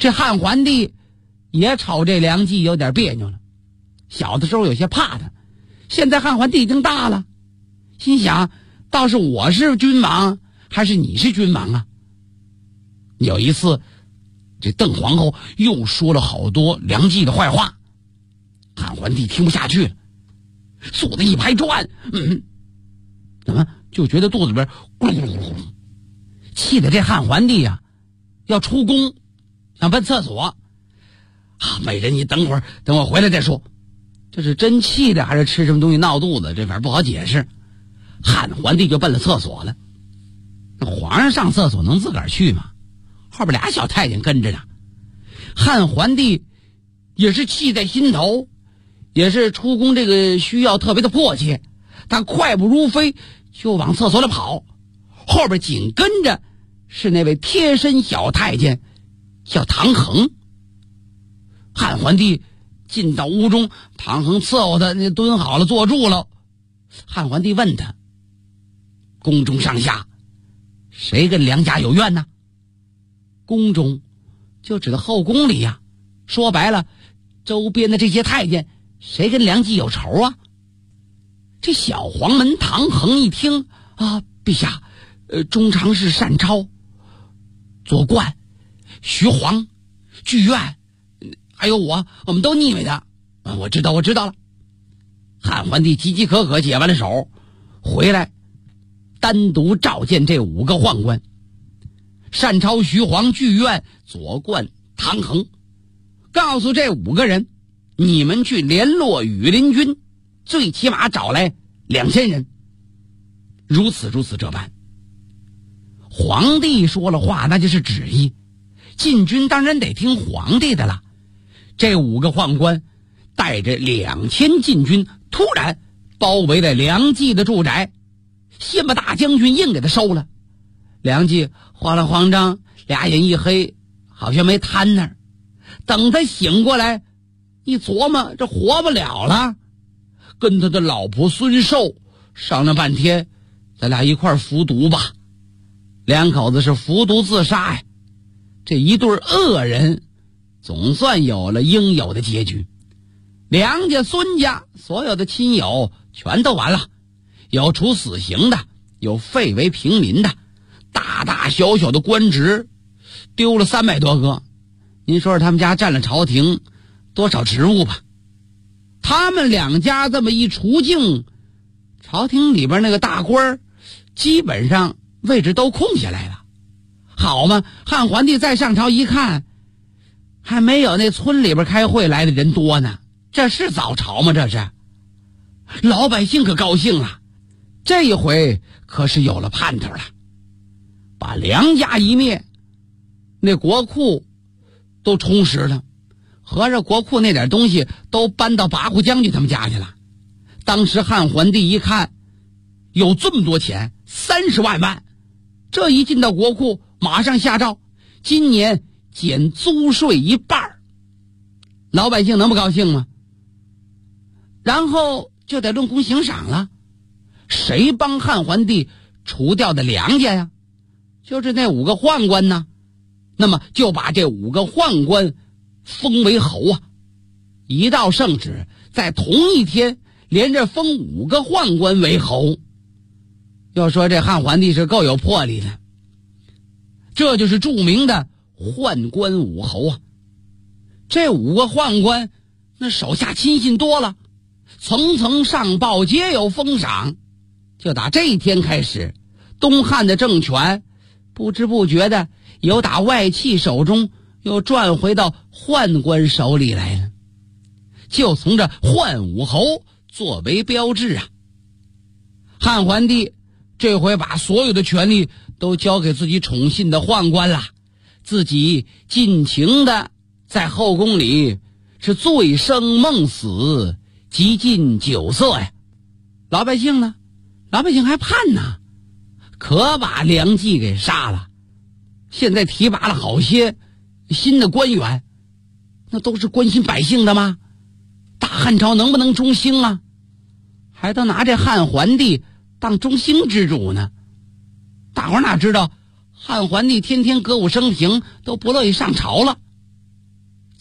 这汉桓帝也瞅这梁冀有点别扭了。小的时候有些怕他，现在汉桓帝已经大了，心想倒是我是君王还是你是君王啊？有一次这邓皇后又说了好多梁冀的坏话，汉桓帝听不下去了，肚子一拍转，怎么就觉得肚子里边咕噜咕噜咕噜，气得这汉桓帝呀要出宫，想奔厕所。美人你等会儿，等我回来再说。这是真气的还是吃什么东西闹肚子？这反正不好解释。汉桓帝就奔了厕所了。那皇上上厕所能自个儿去吗？后边俩小太监跟着呢。汉桓帝也是气在心头，也是出宫这个需要特别的迫切，他快步如飞就往厕所里跑，后边紧跟着是那位贴身小太监叫唐衡。汉桓帝进到屋中，唐衡伺候他，那蹲好了坐住了。汉桓帝问他，宫中上下谁跟梁家有怨呢？宫中就指的后宫里呀，说白了周边的这些太监谁跟梁冀有仇啊？这小黄门唐衡一听啊，陛下，中常侍单超、左冠、徐晃、剧院还有我们都腻歪他。我知道了。汉桓帝急急可可解完了手回来，单独召见这5个宦官：单超、徐晃、剧院、左冠、唐衡，告诉这5个人，你们去联络羽林军，最起码找来2000人。如此这般。皇帝说了话，那就是旨意，禁军当然得听皇帝的了。这5个宦官带着2000禁军突然包围了梁冀的住宅，先把大将军硬给他收了。梁冀慌了慌张，俩眼一黑，好像没瘫那儿。等他醒过来一琢磨，这活不了了，跟他的老婆孙寿商量半天，咱俩一块服毒吧。两口子是服毒自杀呀。这一对恶人总算有了应有的结局。梁家、孙家所有的亲友全都完了，有处死刑的，有废为平民的，大大小小的官职丢了300多个。您说说他们家占了朝廷多少职务吧？他们2家这么一除境，朝廷里边那个大官基本上位置都空下来了。好嘛，汉桓帝再上朝一看，还没有那村里边开会来的人多呢。这是早朝吗？这是。老百姓可高兴了，这一回可是有了盼头了。把梁家一灭，那国库都充实了，合着国库那点东西都搬到八户将军他们家去了。当时汉桓帝一看有这么多钱，30万，这一进到国库，马上下诏，今年减租税1半，老百姓能不高兴吗？然后就得论功行赏了。谁帮汉桓帝除掉的梁家呀？就是那5个宦官呢。那么就把这5个宦官封为侯啊。一道圣旨，在同一天连着封5个宦官为侯。要说这汉桓帝是够有魄力的，这就是著名的宦官5侯啊。这5个宦官那手下亲信多了，层层上报，皆有封赏。就打这一天开始，东汉的政权不知不觉的由打外戚手中又转回到宦官手里来了，就从这宦5侯作为标志啊。汉桓帝这回把所有的权力都交给自己宠信的宦官了，自己尽情的在后宫里是醉生梦死，极尽酒色呀。老百姓呢？老百姓还盼呢，可把梁冀给杀了。现在提拔了好些新的官员，那都是关心百姓的吗？大汉朝能不能中兴啊？还都拿这汉桓帝当中兴之主呢。大伙哪知道汉桓帝天天歌舞升平，都不乐意上朝了。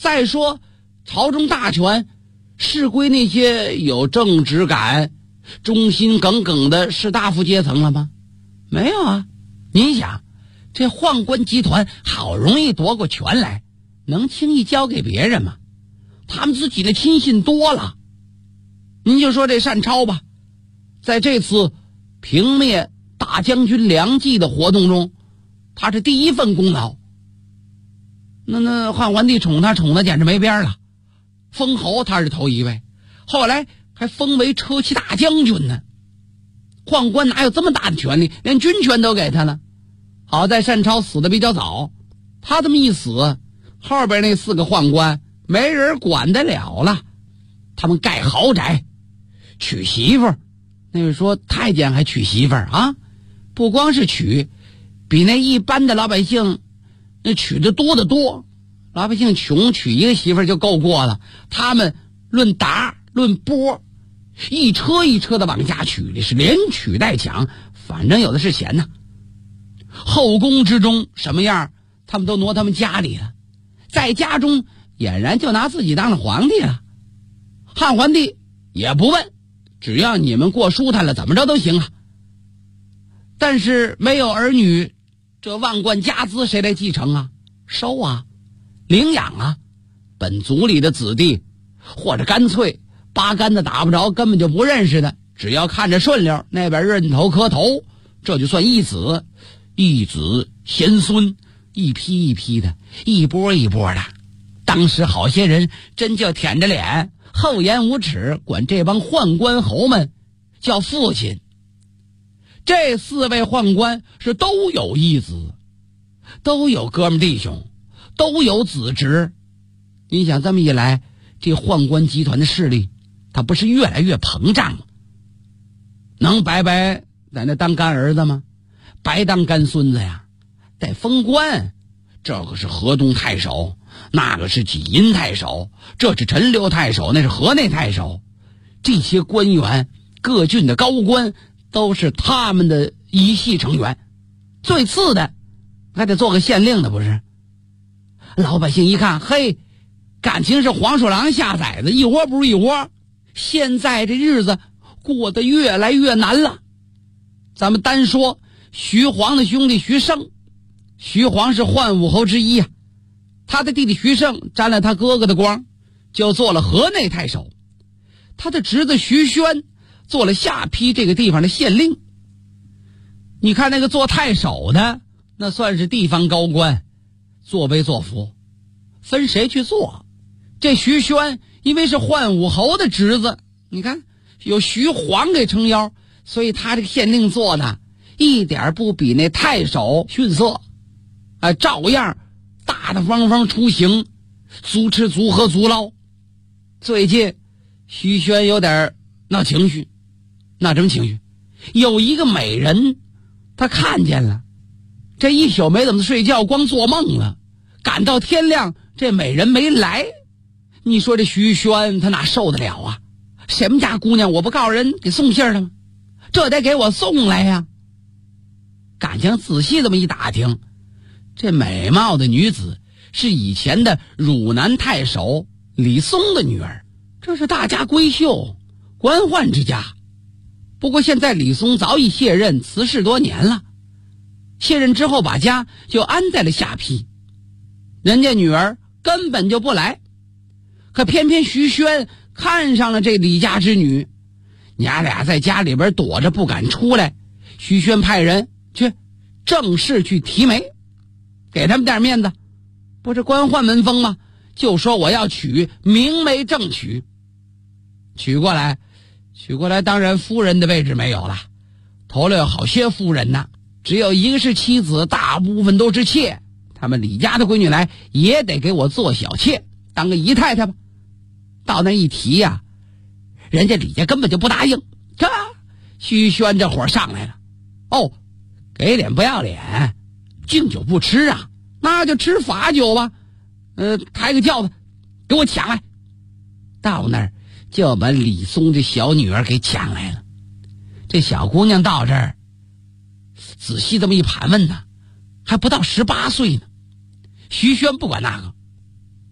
再说朝中大权是归那些有正直感、忠心耿耿的士大夫阶层了吗？没有啊。您想，这宦官集团好容易夺过权来，能轻易交给别人吗？他们自己的亲信多了。您就说这单超吧，在这次平灭大将军梁冀的活动中，他是第一份功劳。那汉桓帝宠他简直没边了，封侯他是头一位，后来还封为车骑大将军呢。宦官哪有这么大的权力，连军权都给他了。好在单超死的比较早，他这么一死，后边那4个宦官没人管得了了。他们盖豪宅，娶媳妇儿。那位说太监还娶媳妇儿啊？不光是娶，比那一般的老百姓那娶的多得多。老百姓穷，娶一个媳妇儿就够过了，他们论达论波，一车一车的往家娶的，是连娶带抢，反正有的是钱呢。后宫之中什么样，他们都挪他们家里了，在家中俨然就拿自己当了皇帝了。汉桓帝也不问，只要你们过舒坦了，怎么着都行啊。但是没有儿女，这万贯家资谁来继承啊？收啊，领养啊。本族里的子弟，或者干脆八竿子打不着，根本就不认识的，只要看着顺溜，那边认头磕头，这就算义子。义子贤孙，一批一批的，一波一波的。当时好些人真就舔着脸，厚颜无耻，管这帮宦官侯们叫父亲。这4位宦官是都有义子，都有哥们弟兄，都有子侄。你想这么一来，这宦官集团的势力他不是越来越膨胀吗？能白白在那当干儿子吗？白当干孙子呀，得封官。这个是河东太守，那个是济阴太守，这是陈留太守，那是河内太守。这些官员，各郡的高官都是他们的一系成员。最次的还得做个县令的，不是？老百姓一看，嘿，感情是黄鼠狼下崽子，一窝不如一窝。现在这日子过得越来越难了。咱们单说徐晃的兄弟徐盛，徐晃是宦武侯之一啊，他的弟弟徐盛沾了他哥哥的光，就做了河内太守。他的侄子徐宣做了下邳这个地方的县令。你看那个做太守的，那算是地方高官，作威作福，分谁去做。这徐宣因为是宦武侯的侄子，你看有徐晃给撑腰，所以他这个县令做的一点不比那太守逊色，照样大大方方出行，足吃足喝足捞。最近徐宣有点闹情绪，闹什么情绪？有一个美人他看见了，这一宿没怎么睡觉，光做梦了，赶到天亮这美人没来。你说这徐宣他哪受得了啊？什么家姑娘我不告诉人给送信了吗？这得给我送来呀。感情仔细这么一打听，这美貌的女子是以前的汝南太守李松的女儿，这是大家闺秀，官宦之家。不过现在李松早已卸任，辞世多年了。卸任之后把家就安在了下邳，人家女儿根本就不来。可偏偏徐宣看上了这李家之女，娘俩在家里边躲着不敢出来。徐宣派人去正式去提媒，给他们点面子，不是官宦门风吗？就说我要娶，明媒正娶。娶过来当然夫人的位置没有了，头了有好些夫人呢，只有一个是妻子，大部分都是妾。他们李家的闺女来也得给我做小妾，当个姨太太吧。到那一提呀，人家李家根本就不答应。这徐宣这火上来了，哦，给脸不要脸，敬酒不吃啊，那就吃罚酒吧。抬个轿子给我抢来。到那儿就把李松这小女儿给抢来了。这小姑娘到这儿仔细这么一盘问呢，还不到18岁呢。徐宣不管那个，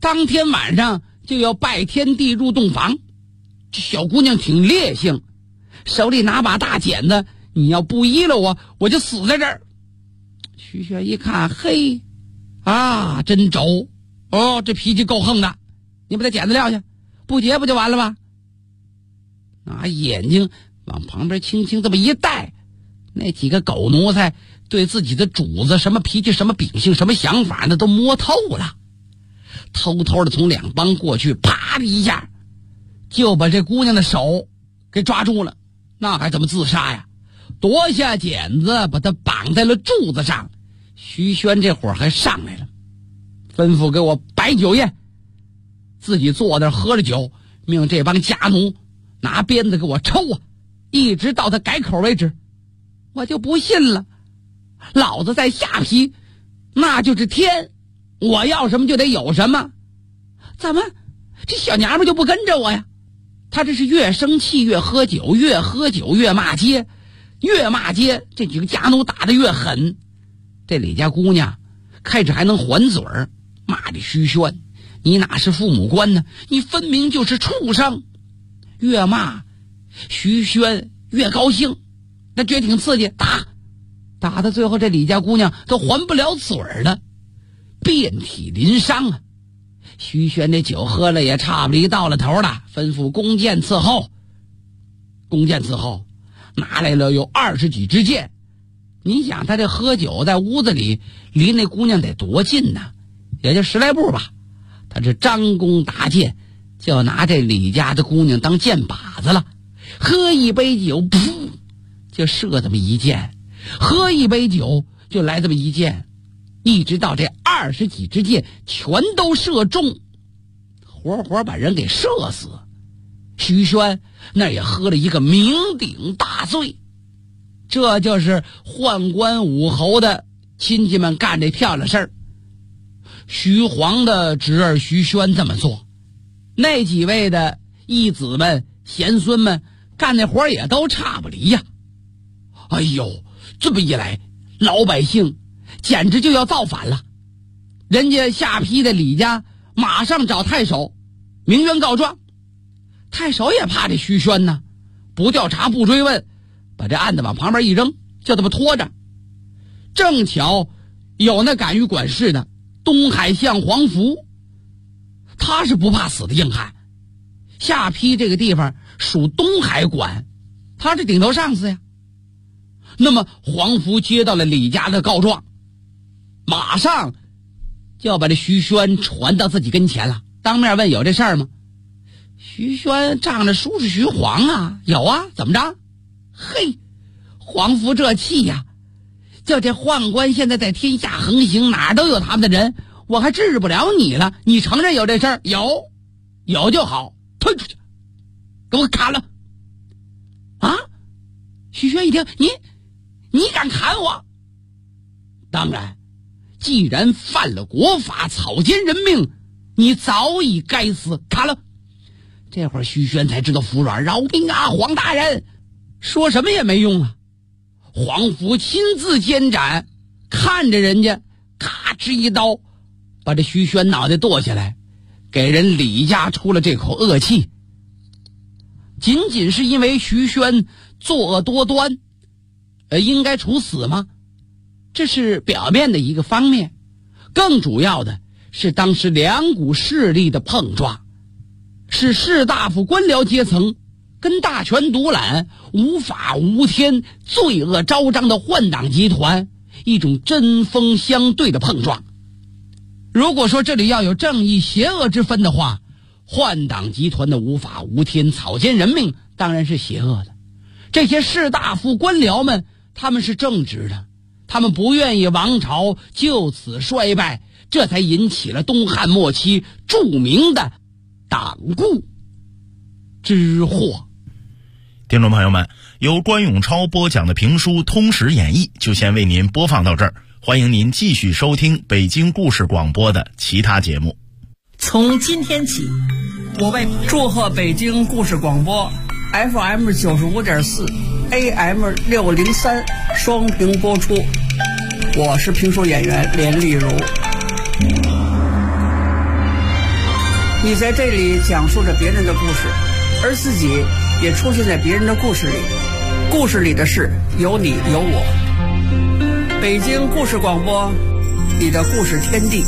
当天晚上就要拜天地入洞房。这小姑娘挺烈性，手里拿把大剪子，你要不依了我就死在这儿。徐轩一看，嘿，啊，真轴哦，这脾气够横的，你把这剪子撂下，不结不就完了吧？拿眼睛往旁边轻轻这么一带，那几个狗奴才对自己的主子什么脾气什么秉性什么想法那都摸透了，偷偷的从两帮过去，啪的一下就把这姑娘的手给抓住了。那还怎么自杀呀？夺下剪子把她绑在了柱子上。徐轩这会儿还上来了，吩咐给我摆酒宴，自己坐那喝了酒，命这帮家奴拿鞭子给我抽啊，一直到他改口为止。我就不信了，老子在下邳那就是天，我要什么就得有什么，怎么这小娘们就不跟着我呀？他这是越生气越喝酒，越喝酒越骂街，越骂街这几个家奴打得越狠。这李家姑娘开始还能还嘴儿，骂这徐轩，你哪是父母官呢？你分明就是畜生。越骂徐轩越高兴，那觉得挺刺激，打到最后这李家姑娘都还不了嘴儿了，遍体鳞伤啊。徐轩这酒喝了也差不离到了头了，吩咐弓箭伺候。弓箭伺候拿来了有20几支箭。你想他这喝酒在屋子里离那姑娘得多近呢？也就10来步吧。他这张弓搭箭，就拿这李家的姑娘当箭靶子了。喝一杯酒，噗，就射这么一箭；喝一杯酒，就来这么一箭，一直到这20几支箭全都射中，活活把人给射死。徐轩那也喝了一个酩酊大醉。这就是宦官武侯的亲戚们干这漂亮事儿。徐晃的侄儿徐轩这么做，那几位的义子们贤孙们干那活也都差不离呀。哎呦，这么一来老百姓简直就要造反了。人家下邳的李家马上找太守鸣冤告状，太守也怕这徐轩呢，不调查不追问，把这案子往旁边一扔，就这么拖着。正巧有那敢于管事的东海相黄福，他是不怕死的硬汉。下邳这个地方属东海管，他是顶头上司呀。那么黄福接到了李家的告状，马上就要把这徐轩传到自己跟前了，当面问有这事儿吗？徐轩仗着叔是徐晃啊，有啊，怎么着？嘿，黄福这气呀，就这宦官现在在天下横行，哪儿都有他们的人，我还治不了你了。你承认有这事儿？有就好，推出去，给我砍了！啊！徐轩一听，你敢砍我？当然，既然犯了国法，草菅人命，你早已该死，砍了！这会儿徐轩才知道服软，饶命啊，黄大人！说什么也没用啊！黄福亲自监斩，看着人家咔哧一刀把这徐轩脑袋剁下来，给人李家出了这口恶气。仅仅是因为徐轩作恶多端，应该处死吗？这是表面的一个方面，更主要的是当时两股势力的碰撞，是士大夫官僚阶层跟大权独揽、无法无天、罪恶昭彰的宦党集团一种针锋相对的碰撞。如果说这里要有正义邪恶之分的话，宦党集团的无法无天、草菅人命当然是邪恶的。这些士大夫官僚们，他们是正直的，他们不愿意王朝就此衰败，这才引起了东汉末期著名的党锢之祸。 听众朋友们，由关永超播讲的评书《通史演义》就先为您播放到这儿，欢迎您继续收听北京故事广播的其他节目。 从今天起，我为祝贺北京故事广播 FM 95.4 AM 603双屏播出。我是评书演员连丽如。 你在这里讲述着别人的故事，而自己也出现在别人的故事里。故事里的事有你有我。北京故事广播，你的故事天地。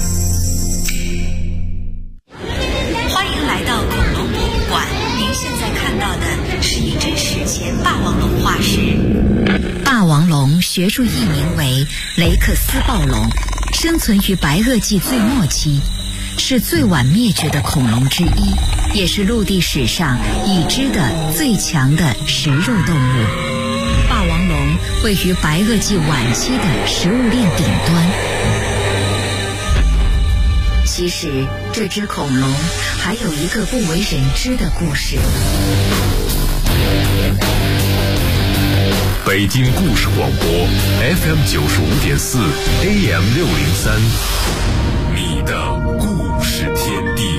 欢迎来到恐龙博物馆，您现在看到的是一只史前霸王龙化石。霸王龙学术译名为雷克斯暴龙，生存于白垩纪最末期，是最晚灭绝的恐龙之一，也是陆地史上已知的最强的食肉动物。霸王龙位于白垩纪晚期的食物链顶端。其实这只恐龙还有一个不为人知的故事。 北京故事广播 FM 95.4 AM 603，你的故事天地。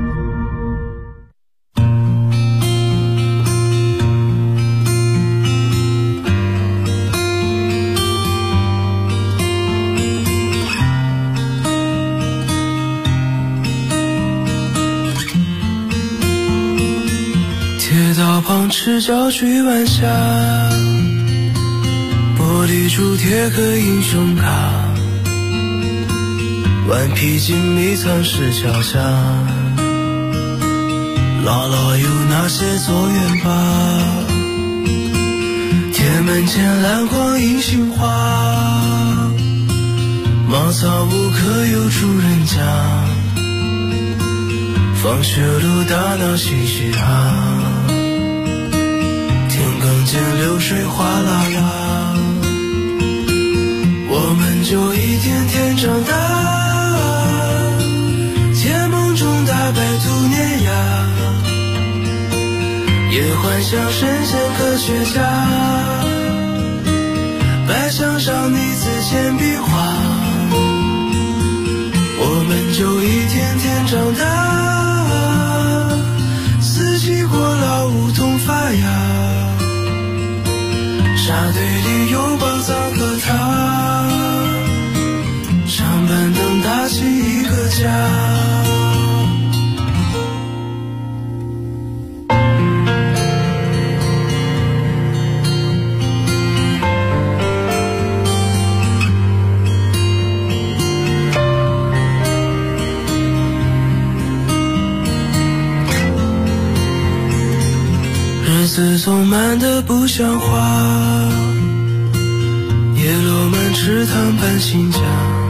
铁道旁赤脚追晚霞，玻璃珠贴个英雄卡，顽皮筋迷藏石桥下，姥姥有那些作业吧，铁门前蓝光映杏花，茅草屋可有住人家，放学路打闹嘻嘻哈，田埂间流水哗啦啦，我们就一天天长大，甜梦中打败兔年呀，也幻想神仙科学家，白墙上你字铅笔画，我们就一天天长大，四季过老梧桐发芽，沙堆里有宝藏和他，长板凳搭起一个家。日子总慢得不像话，叶落满池塘搬新家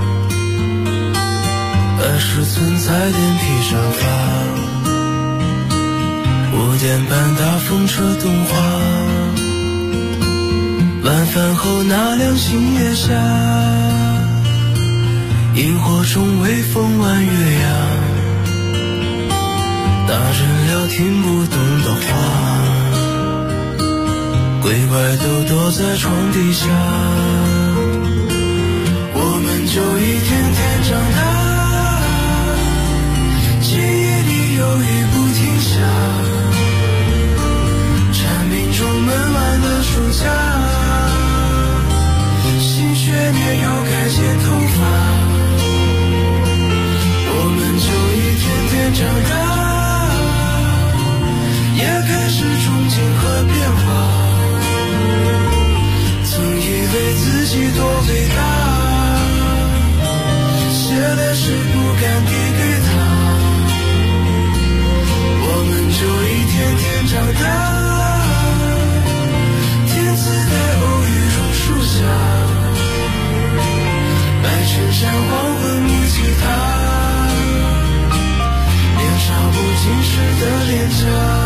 ，20寸彩电披上发，5点半大风车动画，晚饭后那辆星月下，萤火虫微风弯月牙，大人聊听不懂的话，鬼怪都躲在床底下，我们就一天天长大，记忆里有雨不停下，蝉鸣中闷完的暑假，新学年又该剪头发，我们就一天天长大，也开始憧憬和变化，曾以为自己多伟大，写的诗不敢递给他，我们就一天天长大，天赐在偶遇榕树下，白衬衫黄昏木吉他，年少不经事的脸颊。